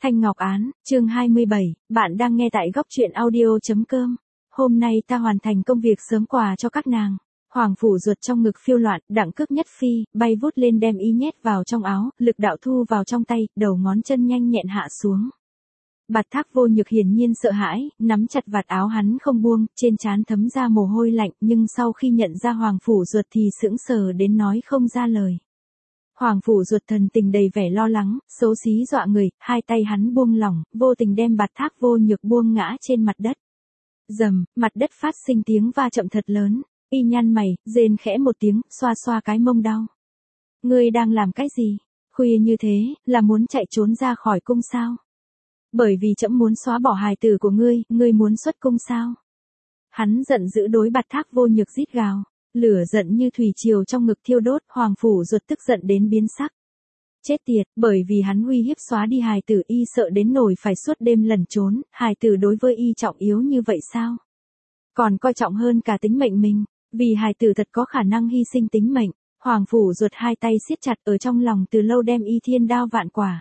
Thanh Ngọc Án, chương 27, bạn đang nghe tại góc truyện audio.com. Hôm nay ta hoàn thành công việc sớm quà cho các nàng. Hoàng phủ ruột trong ngực phiêu loạn, đặng cước nhất phi, bay vút lên đem y nhét vào trong áo, lực đạo thu vào trong tay, đầu ngón chân nhanh nhẹn hạ xuống. Bạt Thác Vô Nhược hiển nhiên sợ hãi, nắm chặt vạt áo hắn không buông, trên trán thấm ra mồ hôi lạnh, nhưng sau khi nhận ra Hoàng phủ ruột thì sững sờ đến nói không ra lời. Hoàng phủ ruột thần tình đầy vẻ lo lắng, xấu xí dọa người, hai tay hắn buông lỏng, vô tình đem Bạt Thác Vô Nhược buông ngã trên mặt đất. Rầm, mặt đất phát sinh tiếng va chậm thật lớn, y nhăn mày, rên khẽ một tiếng, xoa xoa cái mông đau. Ngươi đang làm cái gì? Khuya như thế, là muốn chạy trốn ra khỏi cung sao? Bởi vì trẫm muốn xóa bỏ hài tử của ngươi muốn xuất cung sao? Hắn giận dữ đối Bạt Thác Vô Nhược rít gào. Lửa giận như thủy triều trong ngực thiêu đốt, Hoàng phủ ruột tức giận đến biến sắc. Chết tiệt, bởi vì hắn uy hiếp xóa đi hài tử, y sợ đến nổi phải suốt đêm lẩn trốn, hài tử đối với y trọng yếu như vậy sao? Còn coi trọng hơn cả tính mệnh mình, vì hài tử thật có khả năng hy sinh tính mệnh. Hoàng phủ ruột hai tay siết chặt ở trong lòng từ lâu đem y thiên đao vạn quả.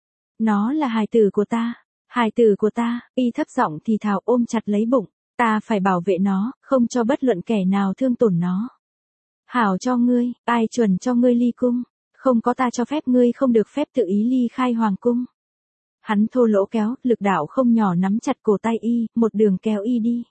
Nó là hài tử của ta, hài tử của ta, y thấp giọng thì thào ôm chặt lấy bụng. Ta phải bảo vệ nó, không cho bất luận kẻ nào thương tổn nó. Hảo cho ngươi, ai chuẩn cho ngươi ly cung, không có ta cho phép ngươi không được phép tự ý ly khai hoàng cung. Hắn thô lỗ kéo, lực đạo không nhỏ nắm chặt cổ tay y, một đường kéo y đi.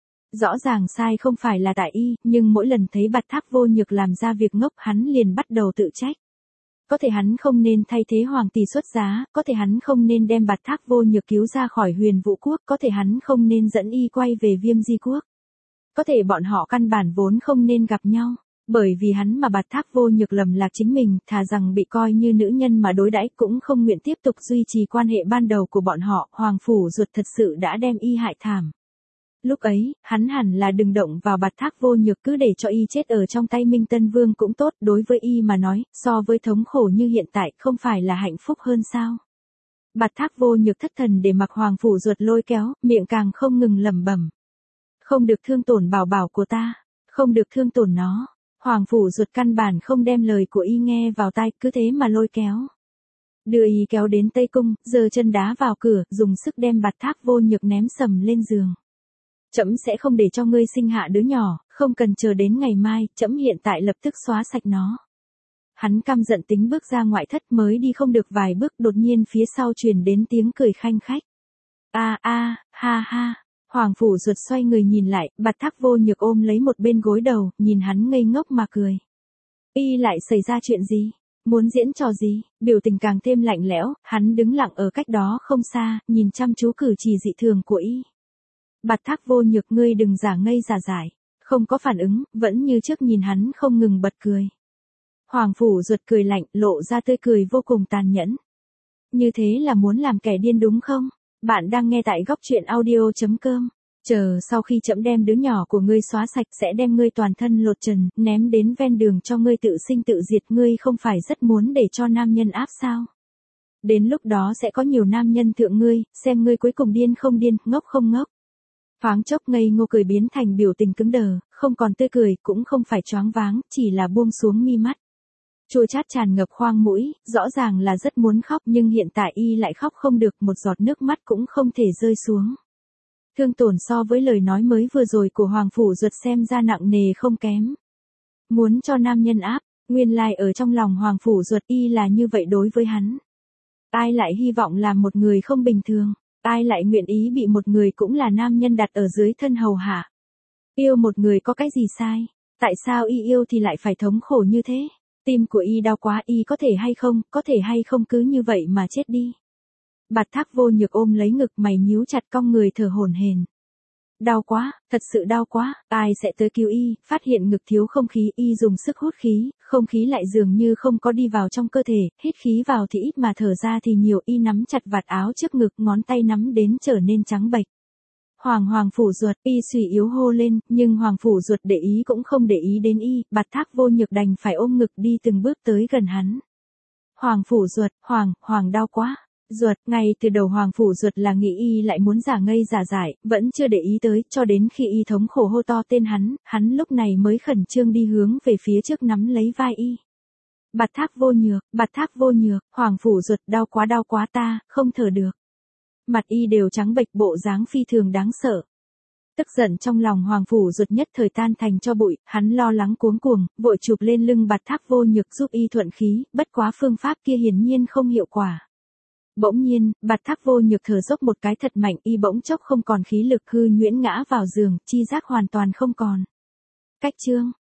Rõ ràng sai không phải là tại y, nhưng mỗi lần thấy Bạt Thác Vô Nhược làm ra việc ngốc hắn liền bắt đầu tự trách. Có thể hắn không nên thay thế hoàng tỷ xuất giá, có thể hắn không nên đem Bạt Thác Vô Nhược cứu ra khỏi Huyền Vũ Quốc, có thể hắn không nên dẫn y quay về Viêm Di Quốc. Có thể bọn họ căn bản vốn không nên gặp nhau, bởi vì hắn mà Bạt Thác Vô Nhược lầm lạc chính mình, thà rằng bị coi như nữ nhân mà đối đãi cũng không nguyện tiếp tục duy trì quan hệ ban đầu của bọn họ, Hoàng phủ ruột thật sự đã đem y hại thảm. Lúc ấy, hắn hẳn là đừng động vào Bạt Thác Vô Nhược, cứ để cho y chết ở trong tay Minh Tân Vương cũng tốt, đối với y mà nói, so với thống khổ như hiện tại không phải là hạnh phúc hơn sao. Bạt Thác Vô Nhược thất thần để mặc Hoàng phủ ruột lôi kéo, miệng càng không ngừng lẩm bẩm. Không được thương tổn bảo bảo của ta, không được thương tổn nó. Hoàng phủ ruột căn bản không đem lời của y nghe vào tai, cứ thế mà lôi kéo. Đưa y kéo đến Tây Cung, giơ chân đá vào cửa, dùng sức đem Bạt Thác Vô Nhược ném sầm lên giường. Trẫm sẽ không để cho ngươi sinh hạ đứa nhỏ, không cần chờ đến ngày mai, trẫm hiện tại lập tức xóa sạch nó. Hắn căm giận tính bước ra ngoại thất, mới đi không được vài bước, đột nhiên phía sau truyền đến tiếng cười khanh khách. A a, ha ha. Hoàng phủ ruột xoay người nhìn lại, Bạt Thác Vô Nhược ôm lấy một bên gối đầu, nhìn hắn ngây ngốc mà cười. Y lại xảy ra chuyện gì? Muốn diễn trò gì? Biểu tình càng thêm lạnh lẽo, hắn đứng lặng ở cách đó không xa, nhìn chăm chú cử chỉ dị thường của y. Bạt Thác Vô Nhược, ngươi đừng giả ngây giả dại. Không có phản ứng, vẫn như trước nhìn hắn không ngừng bật cười. Hoàng phủ ruột cười lạnh, lộ ra tươi cười vô cùng tàn nhẫn. Như thế là muốn làm kẻ điên đúng không? Bạn đang nghe tại góc truyện audio.com. Chờ sau khi trẫm đem đứa nhỏ của ngươi xóa sạch sẽ đem ngươi toàn thân lột trần, ném đến ven đường cho ngươi tự sinh tự diệt, ngươi không phải rất muốn để cho nam nhân áp sao? Đến lúc đó sẽ có nhiều nam nhân thượng ngươi, xem ngươi cuối cùng điên không điên, ngốc không ngốc. Thoáng chốc ngây ngô cười biến thành biểu tình cứng đờ, không còn tươi cười, cũng không phải choáng váng, chỉ là buông xuống mi mắt. Chua chát tràn ngập khoang mũi, rõ ràng là rất muốn khóc nhưng hiện tại y lại khóc không được, một giọt nước mắt cũng không thể rơi xuống. Thương tổn so với lời nói mới vừa rồi của Hoàng phủ ruột xem ra nặng nề không kém. Muốn cho nam nhân áp, nguyên lai ở trong lòng Hoàng phủ ruột y là như vậy đối với hắn. Ai lại hy vọng làm một người không bình thường, ai lại nguyện ý bị một người cũng là nam nhân đặt ở dưới thân hầu hạ. Yêu một người có cái gì sai, tại sao y yêu thì lại phải thống khổ như thế? Tim của y đau quá, y có thể hay không cứ như vậy mà chết đi. Bạt Thác Vô Nhược ôm lấy ngực, mày nhíu chặt, cong người thở hổn hển. Đau quá, thật sự đau quá, ai sẽ tới cứu y? Phát hiện ngực thiếu không khí, y dùng sức hút khí, không khí lại dường như không có đi vào trong cơ thể, hít khí vào thì ít mà thở ra thì nhiều, y nắm chặt vạt áo trước ngực, ngón tay nắm đến trở nên trắng bệch. Hoàng phủ ruột, y suy yếu hô lên, nhưng Hoàng phủ ruột để ý cũng không để ý đến y, Bạt Thác Vô Nhược đành phải ôm ngực đi từng bước tới gần hắn. Hoàng phủ ruột, Hoàng đau quá. Ruột, ngay từ đầu Hoàng phủ ruột là nghĩ y lại muốn giả ngây giả dại, vẫn chưa để ý tới, cho đến khi y thống khổ hô to tên hắn lúc này mới khẩn trương đi hướng về phía trước nắm lấy vai y. Bạt Thác Vô Nhược, Hoàng phủ ruột, đau quá ta, không thở được. Mặt y đều trắng bệch, bộ dáng phi thường đáng sợ. Tức giận trong lòng Hoàng Phủ Duật nhất thời tan thành cho bụi, hắn lo lắng cuống cuồng, vội chụp lên lưng Bạt Thác Vô Nhược giúp y thuận khí, bất quá phương pháp kia hiển nhiên không hiệu quả. Bỗng nhiên, Bạt Thác Vô Nhược thở dốc một cái thật mạnh, y bỗng chốc không còn khí lực, hư nhuyễn ngã vào giường, chi giác hoàn toàn không còn. Cách chương